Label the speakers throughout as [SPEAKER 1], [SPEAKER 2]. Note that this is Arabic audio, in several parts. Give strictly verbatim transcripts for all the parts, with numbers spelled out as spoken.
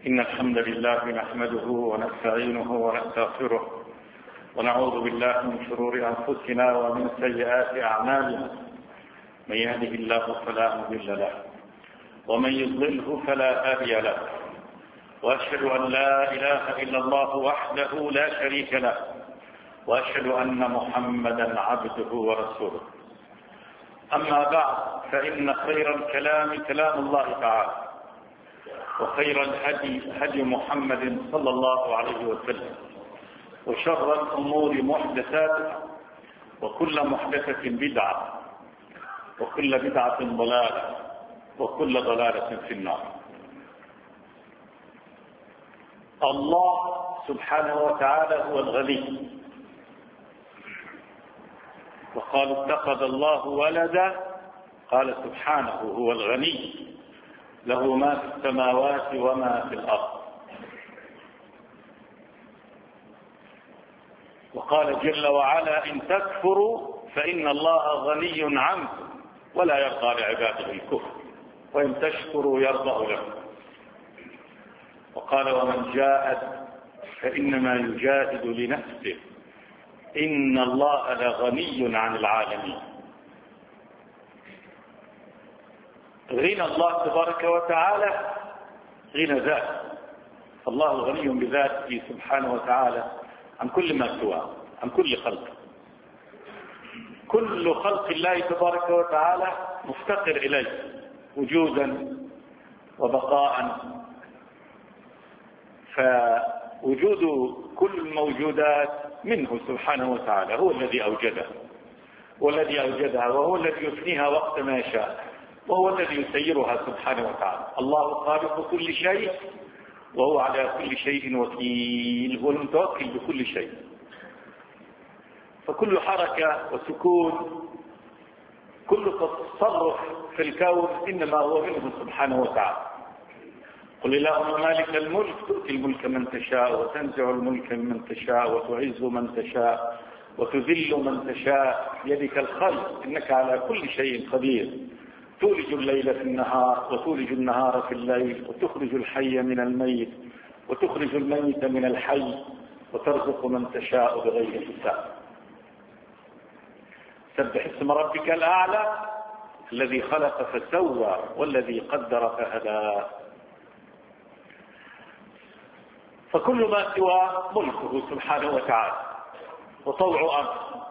[SPEAKER 1] إن الحمد لله نحمده ونستعينه ونستغفره ونعوذ بالله من شرور أنفسنا ومن سيئات أعمالنا. من يهده الله فلا مضل له ومن يضلله فلا هادي له، وأشهد أن لا إله إلا الله وحده لا شريك له، وأشهد أن محمدا عبده ورسوله. أما بعد، فإن خير الكلام كلام الله تعالى، وخير الهدي هدي محمد صلى الله عليه وسلم، وشر الأمور محدثاتها، وكل محدثة بدعة، وكل بدعة ضلالة، وكل ضلالة في النار. الله سبحانه وتعالى هو الغني، وقال اتخذ الله ولدا، قال سبحانه هو الغني له ما في السماوات وما في الأرض. وقال جل وعلا إن تكفروا فإن الله غني عنكم ولا يرضى لعباده الكفر وإن تشكروا يرضى لكم. وقال ومن جاهد فإنما يجاهد لنفسه إن الله لغني عن العالمين. غنى الله تبارك وتعالى غنى ذات، الله غني بذاته سبحانه وتعالى عن كل ما سواه، عن كل خلق. كل خلق الله تبارك وتعالى مفتقر إليه وجودا وبقاء، فوجود كل الموجودات منه سبحانه وتعالى، هو الذي أوجدها والذي أوجدها وهو الذي يفنيها وقت ما يشاء، وهو الذي يسيرها سبحانه وتعالى. الله خالق كل شيء وهو على كل شيء وكيل، هو المتوكل بكل شيء. فكل حركة وسكون، كل تصرف في الكون إنما هو منه سبحانه وتعالى. قل اللهم مالك الملك تؤتي الملك من تشاء وتنزع الملك من تشاء وتعز من تشاء وتذل من تشاء بيدك الخير إنك على كل شيء قدير. تولج الليل في النهار وتولج النهار في الليل وتخرج الحي من الميت وتخرج الميت من الحي وترزق من تشاء بغير حساب. سبح اسم ربك الأعلى الذي خلق فسوى والذي قدر فهدى. فكل ما سوى ملكه سبحانه وتعالى وطوع أمره.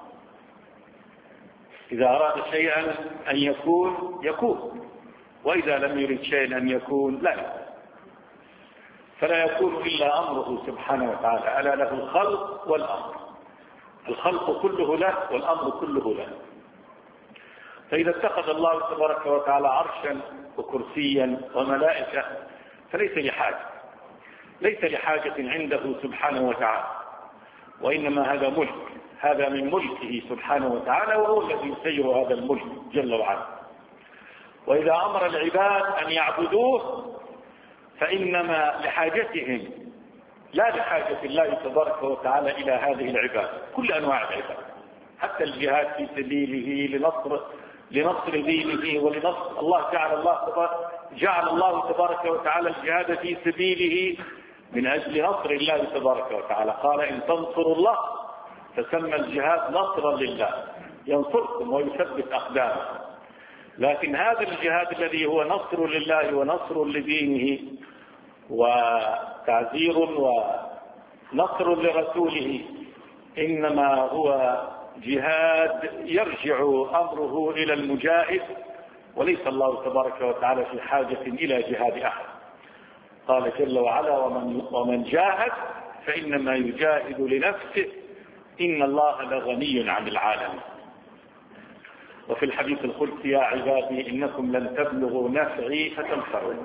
[SPEAKER 1] إذا أراد شيئا أن يكون يكون، وإذا لم يرد شيئا أن يكون لا يكون، فلا يكون إلا أمره سبحانه وتعالى. ألا له الخلق والأمر، الخلق كله له والأمر كله له. فإذا اتخذ الله تبارك وتعالى عرشا وكرسيا وملائكة فليس لحاجة، ليس لحاجة عنده سبحانه وتعالى، وإنما هذا ملك، هذا من ملكه سبحانه وتعالى، وهو الذي يسير هذا الملك جل وعلا. وإذا أمر العباد أن يعبدوه فإنما لحاجتهم لا لحاجة الله تبارك وتعالى إلى هذه العباد، كل أنواع العباد، حتى الجهاد في سبيله لنصر لنصر دينه ولنصر الله. جعل الله جعل الله تبارك وتعالى الجهاد في سبيله من أجل نصر الله تبارك وتعالى. قال إن تنصروا الله، فسمى الجهاد نصرا لله، ينصركم ويثبت أقدامكم. لكن هذا الجهاد الذي هو نصر لله ونصر لدينه وتعزير ونصر لرسوله إنما هو جهاد يرجع أمره إلى المجاهد، وليس الله تبارك وتعالى في حاجة إلى جهاد أحد. قال جل وعلا ومن, ومن جاهد فإنما يجاهد لنفسه إن الله لغني عن العالمين. وفي الحديث القدسي يا عبادي إنكم لن تبلغوا نفعي فتنفعون،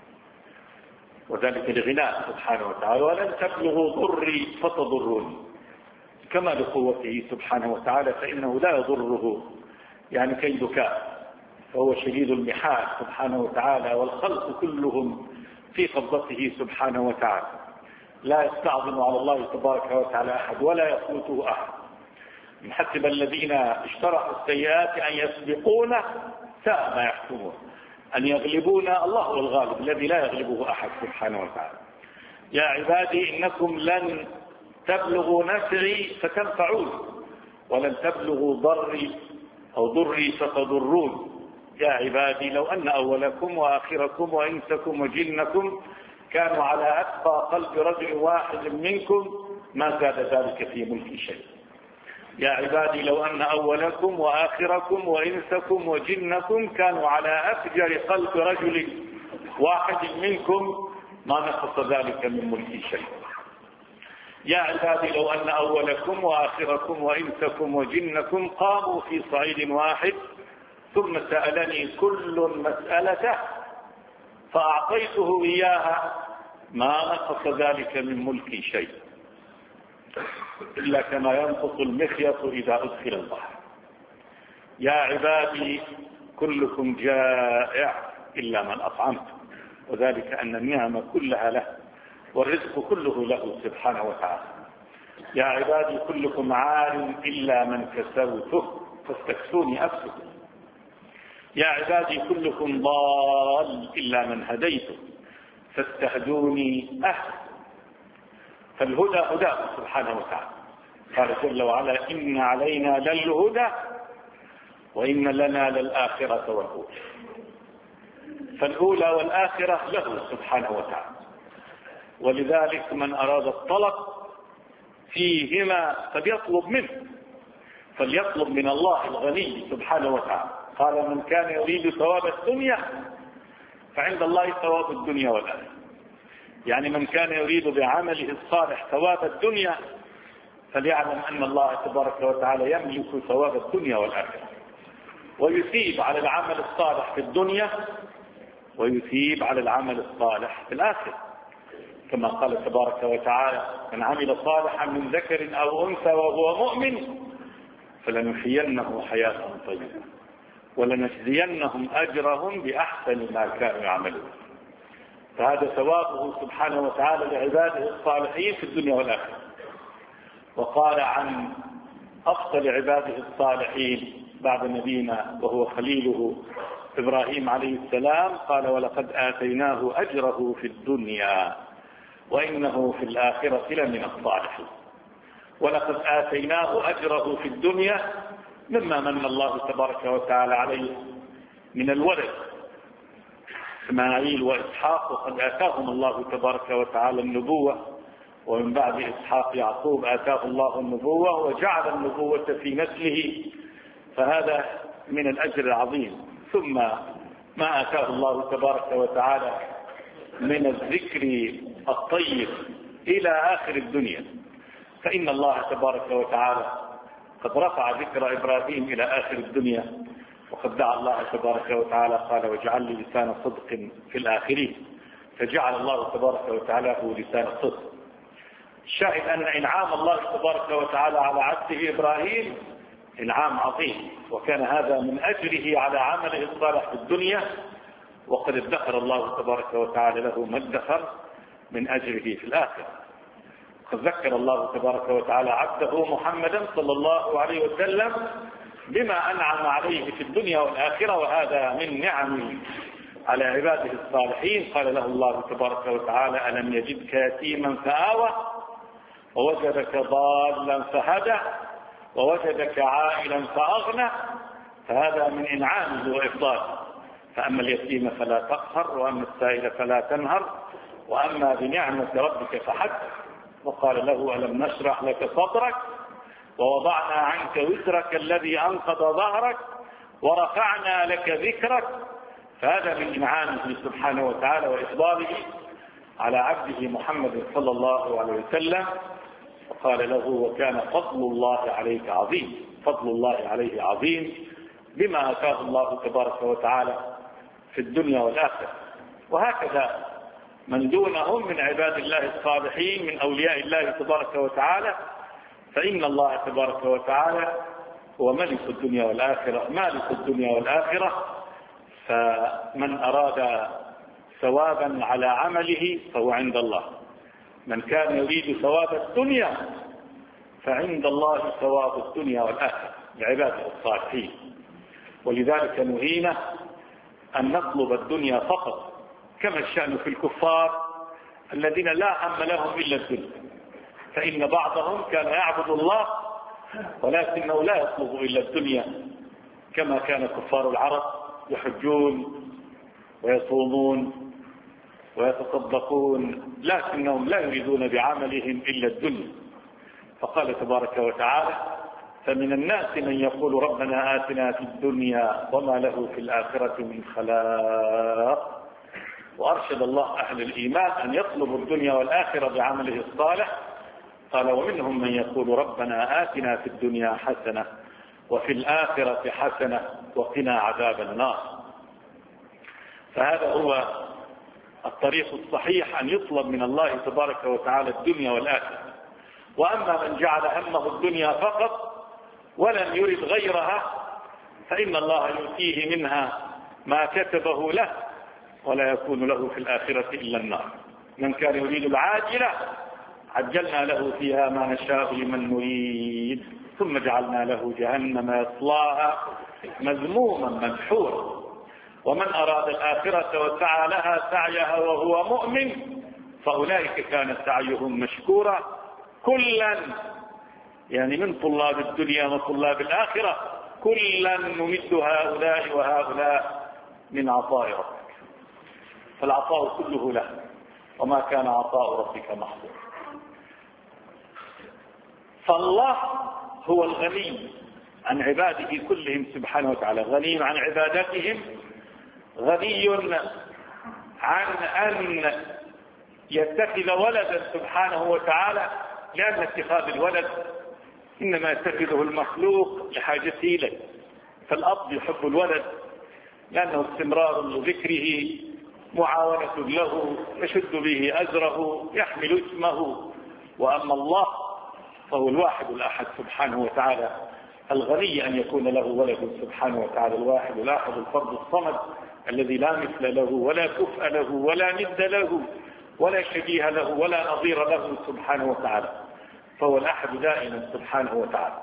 [SPEAKER 1] وذلك لغناه سبحانه وتعالى، ولن تبلغوا ضري فتضروني، كمال قوته سبحانه وتعالى، فإنه لا يضره يعني كيد كافر، فهو شديد المحال سبحانه وتعالى، والخلق كلهم في قبضته سبحانه وتعالى، لا يستعظم على الله تبارك وتعالى أحد ولا يفوته أحد. حسب الذين اشتركوا السيئات أن يسبقونه ساء ما يحكمون، أن يغلبون الله هو الغالب الذي لا يغلبه أحد سبحانه وتعالى. يا عبادي إنكم لن تبلغوا نفعي فتنفعون ولن تبلغوا ضري أو ضري فتضرون. يا عبادي لو أن أولكم وآخركم وإنسكم وجنكم كانوا على أتقى قلب رجل واحد منكم ما زاد ذلك في ملك شيء. يا عبادي لو أن أولكم وآخركم وإنسكم وجنكم كانوا على أفجر قلب رجل واحد منكم ما نقص ذلك من ملك شيء. يا عبادي لو أن أولكم وآخركم وإنسكم وجنكم قاموا في صعيد واحد ثم سألني كل مسألة فأعطيته إياها ما نقص ذلك من ملكي شيء إلا كما ينقص المخيط إذا أدخل البحر. يا عبادي كلكم جائع إلا من أطعمت وذلك أن النعم كلها له والرزق كله له سبحانه وتعالى. يا عبادي كلكم عار إلا من كسوته فاستكسوني أكسو. يا عبادي كلكم ضال إلا من هديته فاستهدوني أهد. فالهدى هداه سبحانه وتعالى. قال جل وعلا إن علينا للهدى وإن لنا للآخرة والأولى. فالأولى والآخرة له سبحانه وتعالى. ولذلك من أراد الطلب فيهما فليطلب منه فليطلب من الله الغني سبحانه وتعالى. قال من كان يريد ثواب الدنيا فعند الله ثواب الدنيا والآخرة. يعني من كان يريد بعمله الصالح ثواب الدنيا فليعلم أن الله تبارك وتعالى يملك ثواب الدنيا والآخرة ويثيب على العمل الصالح في الدنيا ويثيب على العمل الصالح في الآخرة كما قال تبارك وتعالى من عمل صالحا من ذكر أو أنثى وهو مؤمن فلنحيينه حياة طيبة ولنجزينهم أجرهم بأحسن ما كانوا يعملون. فهذا ثوابه سبحانه وتعالى لعباده الصالحين في الدنيا والآخرة. وقال عن أفضل عباده الصالحين بعد نبينا وهو خليله إبراهيم عليه السلام قال ولقد آتيناه أجره في الدنيا وإنه في الآخرة لمن الصالحين. ولقد آتيناه أجره في الدنيا مما من الله تبارك وتعالى عليه من الولد إسماعيل وإسحاق وقد آتاهم الله تبارك وتعالى النبوة ومن بعد إسحاق يعقوب آتاه الله النبوة وجعل النبوة في نسله فهذا من الأجر العظيم. ثم ما آتاه الله تبارك وتعالى من الذكر الطيب إلى آخر الدنيا. فإن الله تبارك وتعالى قد رفع ذكر إبراهيم إلى آخر الدنيا وقد دعا الله تبارك وتعالى قال واجعل لي لسان صدق في الآخرين فجعل الله تبارك وتعالى له لسان صدق. الشاهد أن إنعام الله تبارك وتعالى على عبده إبراهيم إنعام عظيم وكان هذا من أجره على عمله الصالح في الدنيا وقد ادخر الله تبارك وتعالى له ما ادخر من أجره في الآخرة. قد ذكر الله تبارك وتعالى عبده محمدا صلى الله عليه وسلم بما أنعم عليه في الدنيا والآخرة وهذا من نعمه على عباده الصالحين. قال له الله تبارك وتعالى ألم يجدك يتيما فآوى ووجدك ضالا فهدى ووجدك عائلا فأغنى فهذا من إنعامه وإفضاله. فأما اليتيم فلا تقهر وأما السائل فلا تنهر وأما بنعمة ربك فحدث. وقال له ألم نشرح لك صدرك ووضعنا عنك وزرك الذي أنقض ظهرك ورفعنا لك ذكرك. فهذا من إنعامه سبحانه وتعالى وإفضاله على عبده محمد صلى الله عليه وسلم. وقال له وكان فضل الله عليك عظيم. فضل الله عليه عظيم بما آتاه الله تبارك وتعالى في الدنيا والآخرة. وهكذا من دونهم من عباد الله الصالحين من أولياء الله تبارك وتعالى فإن الله تبارك وتعالى هو ملك الدنيا والآخرة مالك الدنيا والآخرة. فمن أراد ثوابا على عمله فهو عند الله. من كان يريد ثواب الدنيا فعند الله ثواب الدنيا والآخرة لعباده الصالحين. ولذلك نهينا أن نطلب الدنيا فقط كما الشأن في الكفار الذين لا هم لهم إلا الدنيا، فإن بعضهم كان يعبد الله ولكنه لا يطلب إلا الدنيا، كما كان كفار العرب يحجون ويصومون ويتصدقون، لكنهم لا يريدون بعملهم إلا الدنيا. فقال تبارك وتعالى: فمن الناس من يقول ربنا آتنا في الدنيا وما له في الآخرة من خلاق. وأرشد الله أهل الإيمان أن يطلبوا الدنيا والآخرة بعمله الصالح. قال: ومنهم من يقول ربنا آتنا في الدنيا حسنة وفي الآخرة حسنة وقنا عذاب النار. فهذا هو الطريق الصحيح، أن يطلب من الله تبارك وتعالى الدنيا والآخرة. وأما من جعل همه الدنيا فقط ولم يرد غيرها فإن الله يؤتيه منها ما كتبه له ولا يكون له في الآخرة إلا النار. من كان يريد العاجلة عجلنا له فيها ما نشاء لمن نريد ثم جعلنا له جهنم يصلاها مذموما مدحورا. ومن أراد الآخرة وسعى لها سعيها وهو مؤمن فأولئك كان سعيهم مشكورا. كلا يعني من طلاب الدنيا وطلاب الآخرة كلا نمد هؤلاء وهؤلاء من عطاء ربك، فالعطاء كله له وما كان عطاء ربك محظورا. فالله هو الغني عن عباده كلهم سبحانه وتعالى، غني عن عبادتهم، غني عن أن يتخذ ولدا سبحانه وتعالى، لأن اتخاذ الولد إنما يتخذه المخلوق لحاجته إليه. فالأب يحب الولد لأنه استمرار لذكره، معاونة له، يشد به أزره، يحمل اسمه. وأما الله فهو الواحد الأحد سبحانه وتعالى، الغني أن يكون له ولد سبحانه وتعالى، الواحد الأحد الفرد الصمد الذي لا مثل له ولا كفء له ولا ند له ولا شبيه له ولا نظير له سبحانه وتعالى، فهو الأحد دائما سبحانه وتعالى.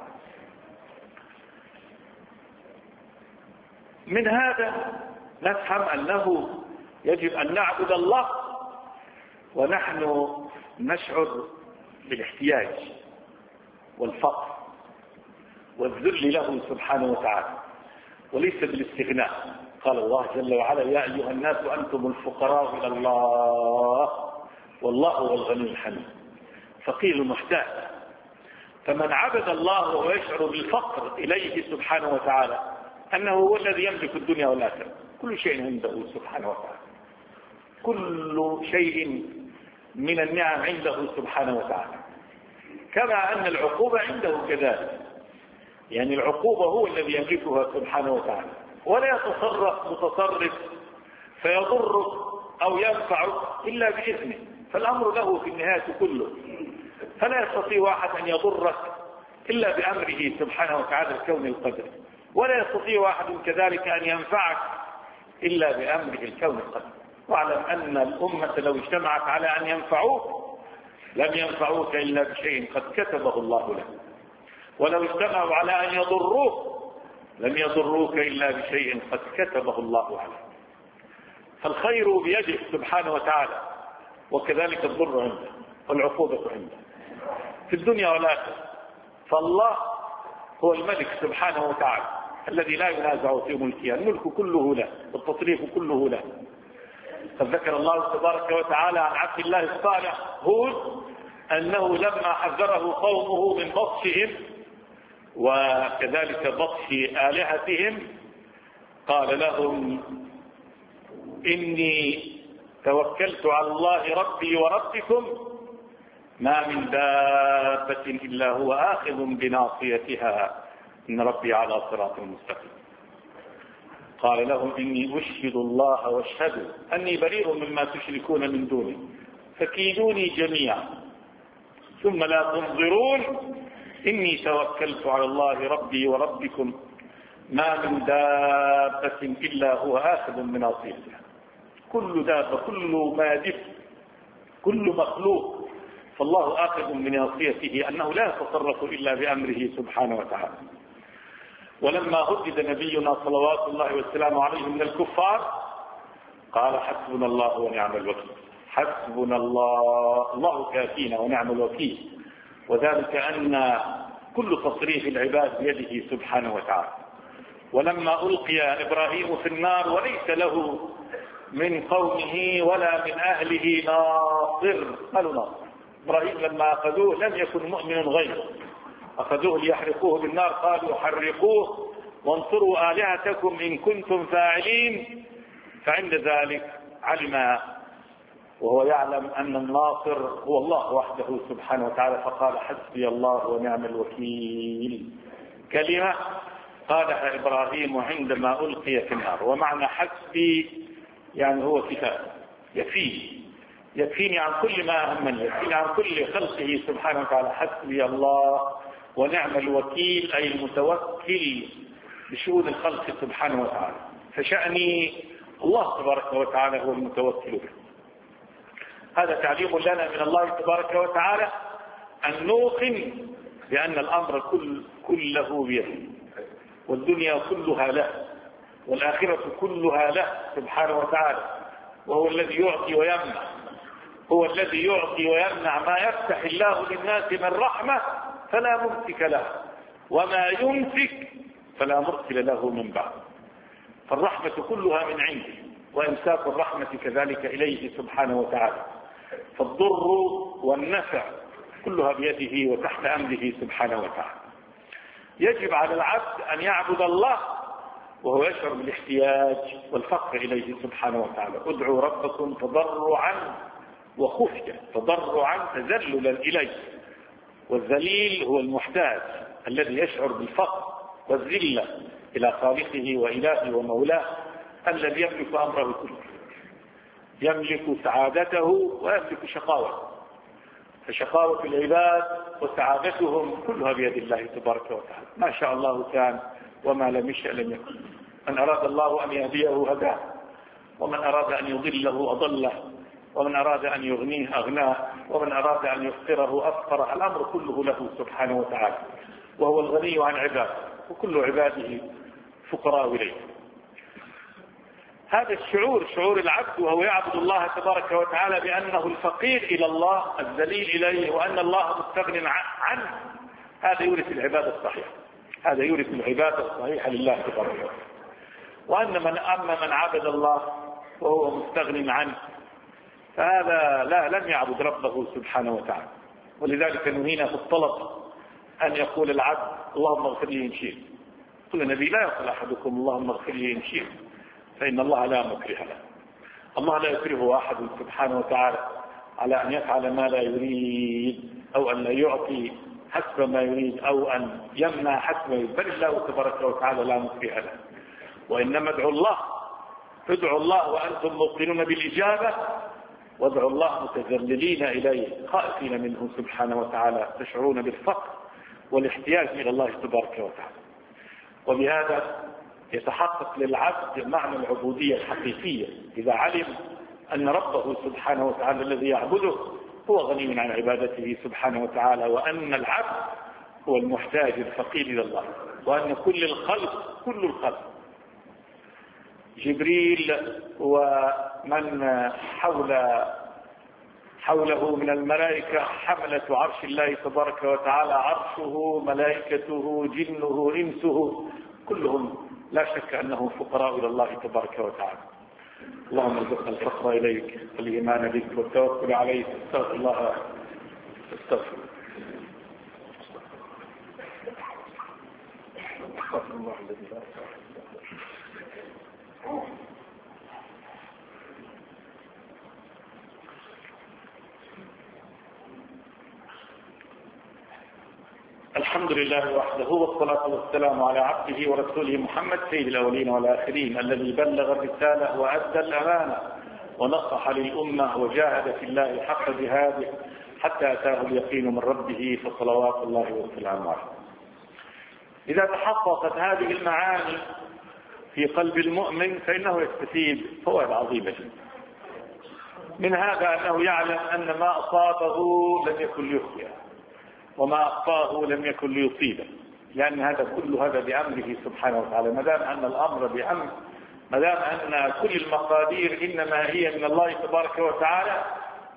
[SPEAKER 1] من هذا نفهم أنه يجب أن نعبد الله ونحن نشعر بالاحتياج والفقر والذل له سبحانه وتعالى، وليس بالاستغناء. قال الله جل وعلا: يا أيها الناس أنتم الفقراء إلى الله والله هو الغني الحميد. فقير محتاج. فمن عبد الله وهو يشعر بالفقر إليه سبحانه وتعالى، أنه هو الذي يملك الدنيا والآخرة، كل شيء عنده سبحانه وتعالى، كل شيء من النعم عنده سبحانه وتعالى، كما أن العقوبة عنده كذلك. يعني العقوبة هو الذي يملكها سبحانه وتعالى، ولا يتصرف متصرف فيضرك أو ينفعك إلا بإذنه، فالأمر له في النهاية كله. فلا يستطيع واحد أن يضرك إلا بأمره سبحانه وتعالى الكون القدري، ولا يستطيع واحد كذلك أن ينفعك إلا بأمره الكون القدري. واعلم أن الأمة لو اجتمعت على أن ينفعوك لم ينفعوك إلا بشيء قد كتبه الله لك، ولو اجتمعوا على أن يضروك لم يضروك إلا بشيء قد كتبه الله عليك. فالخير بيده سبحانه وتعالى، وكذلك الضر عنده والعقوبة عنده في الدنيا والآخرة. فالله هو الملك سبحانه وتعالى الذي لا ينازع في ملكه، الملك كله له والتصريف كله له. فذكر الله تبارك وتعالى عن عبد الله الصالح هود أنه لما حذره قومه من بطشهم وكذلك بطش آلهتهم قال لهم: إني توكلت على الله ربي وربكم ما من دابة إلا هو آخذ بناصيتها إن ربي على صراط مستقيم. قال لهم: إني أشهد الله واشهدوا أني بريء مما تشركون من دونه فكيدوني جميعا ثم لا تنظرون إني توكلت على الله ربي وربكم ما من دابة إلا هو آخذ بناصيتها. كل دابة، كل مادف، كل مخلوق، فالله آخذ بناصيته، أنه لا يتصرف إلا بأمره سبحانه وتعالى. ولما هدد نبينا صلوات الله والسلام عليه من الكفار قال: حسبنا الله ونعم الوكيل. حسبنا الله الله كافينا ونعم الوكيل. وذلك أن كل تصريف العباد بيده سبحانه وتعالى. ولما ألقي إبراهيم في النار وليس له من قومه ولا من أهله ناصر، قالوا ناصر. إبراهيم لما أخذوه لم يكن مؤمن غيره، أخذوه ليحرقوه بالنار، قالوا حرقوه وانصروا آلهتكم إن كنتم فاعلين. فعند ذلك علم وهو يعلم أن الناصر هو الله وحده سبحانه وتعالى، فقال حسبي الله ونعم الوكيل، كلمة قالها إبراهيم عندما ألقي في النار. ومعنى حسبي يعني هو كفاية، يكفيني يكفيني عن كل ما أهمني، يكفيني عن كل خلقه سبحانه وتعالى. حسبي الله ونعم الوكيل أي المتوكل بشؤون الخلق سبحانه وتعالى. فشأني الله تبارك وتعالى هو المتوكل به. هذا تعليم لنا من الله تبارك وتعالى أن نوقن بأن الأمر كل كله بيده، والدنيا كلها له، والآخرة كلها له سبحانه وتعالى. وهو الذي يعطي ويمنع، هو الذي يعطي ويمنع. ما يفتح الله للناس من رحمة فلا ممسك له، وما يمسك فلا مرسل له من بعد. فالرحمة كلها من عنده، وإمساك الرحمة كذلك إليه سبحانه وتعالى. فالضر والنفع كلها بيده وتحت أمره سبحانه وتعالى. يجب على العبد أن يعبد الله وهو يشعر بالاحتياج والفقر إليه سبحانه وتعالى. ادعوا ربكم تضرعا وخفية، تضرعا تذللا إليه. والذليل هو المحتاج الذي يشعر بالفقر والذلة إلى خالقه وإلهه ومولاه الذي يملك أمره كله، يملك سعادته ويملك شقاوته. فشقاوة العباد وسعادتهم كلها بيد الله تبارك وتعالى. ما شاء الله كان وما لم يشأ لم يكن. من أراد الله أن يهديه هداه، ومن أراد أن يضله أضله، ومن أراد أن يغنيه أغناه، ومن أراد أن يفقره أفقره. الأمر كله له سبحانه وتعالى، وهو الغني عن عباده، وكل عباده فقراء إليه. هذا الشعور شعور العبد وهو يعبد الله تبارك وتعالى بأنه الفقير إلى الله الذليل إليه، وأن الله مستغن عنه، هذا يورث العبادة الصحيحة، هذا يورث العبادة الصحيحة لله تبارك وتعالى. وأن من أما من عبد الله وهو مستغن عنه فهذا لا لم يعبد ربه سبحانه وتعالى. ولذلك نهينا في الطلب أن يقول العبد اللهم اغفر لي إن شئت. قل النبي لا يقول أحدكم اللهم اغفر لي إن شئت، فإن الله لا مكره له. الله لا يكره أحد سبحانه وتعالى على أن يفعل ما لا يريد، أو أن لا يعطي حسب ما يريد، أو أن يمنع حسب ما يريد. بل الله تبارك وتعالى لا مكره له. وإنما ادعوا الله، ادعوا الله وأنتم موقنون بالإجابة، وادعوا الله متذللين إليه خائفين منه سبحانه وتعالى، تشعرون بالفقر والاحتياج إلى الله تبارك وتعالى. وبهذا يتحقق للعبد معنى العبودية الحقيقية إذا علم أن ربه سبحانه وتعالى الذي يعبده هو غني عن عبادته سبحانه وتعالى، وأن العبد هو المحتاج الفقير إلى الله، وأن كل الخلق كل الخلق جبريل ومن حول حوله من الملائكة حملة عرش الله تبارك وتعالى، عرشه ملائكته جنه إنسه كلهم لا شك أنهم فقراء إلى الله تبارك وتعالى. اللهم ارزقنا الفقر إليك والإيمان بك والتوكل عليك. استغفر الله استغفر استغفر الله الذي لا الحمد لله وحده، والصلاة والسلام على عبده ورسوله محمد سيد الأولين والآخرين، الذي بلغ الرسالة وأدى الأمانة ونصح للأمة وجاهد في الله حق جهاده حتى أتاه اليقين من ربه، فصلوات الله وسلامه عليه. إذا تحققت هذه المعاني في قلب المؤمن فإنه يستفيد فوائد عظيمة جدا. من هذا أنه يعلم أن ما أصابه لم يكن ليخطئه، وما أخطاه لم يكن ليصيبه، لأن هذا كل هذا بأمره سبحانه وتعالى. ما دام أن الأمر بأمر، ما دام أن كل المقادير إنما هي من الله تبارك وتعالى،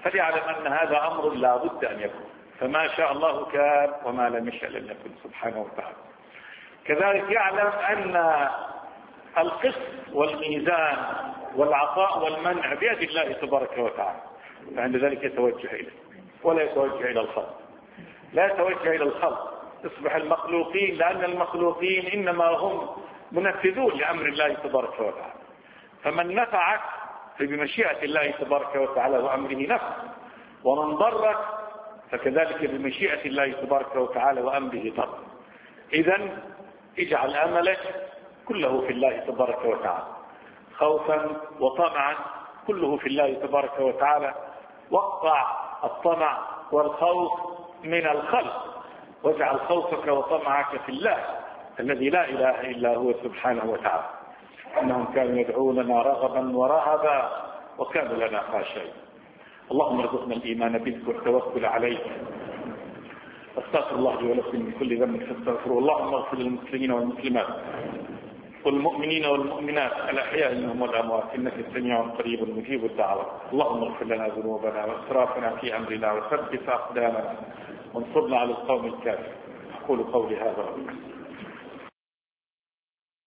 [SPEAKER 1] فليعلم أن هذا أمر لا بد أن يكون، فما شاء الله كان وما لم يشأ لم يكن سبحانه وتعالى. كذلك يعلم أن القسط والميزان والعطاء والمنع بيد الله تبارك وتعالى، فعند ذلك يتوجه إليه ولا يتوجه إلى الخلق، لا يتوجه إلى الخلق. يصبح المخلوقين، لأن المخلوقين إنما هم منفذون لأمر الله تبارك وتعالى، فمن نفعك فبمشيئة الله تبارك وتعالى وأمره نفع، ومن ضرك فكذلك بمشيئة الله تبارك وتعالى وأمره ضر. إذن اجعل أملك كله في الله تبارك وتعالى، خوفا وطمعا كله في الله تبارك وتعالى، واقطع الطمع والخوف من الخلق، واجعل خوفك وطمعك في الله الذي لا إله إلا هو سبحانه وتعالى. إنهم كانوا يدعوننا رغبا ورهبا وكانوا لنا خاشعين. اللهم ارزقنا الإيمان بك والتوكل عليك. استغفر الله لي ولكم من كل ذنب فاستغفروه. اللهم اغفر للمسلمين والمسلمات والمؤمنين والمؤمنات الأحياء منهم والأموات إنك سميع قريب مجيب الدعوات. اللهم اغفر لنا ذنوبنا واسرافنا في أمرنا وثبت أقدامنا وانصرنا على القوم الكافرين. أقول قولي هذا.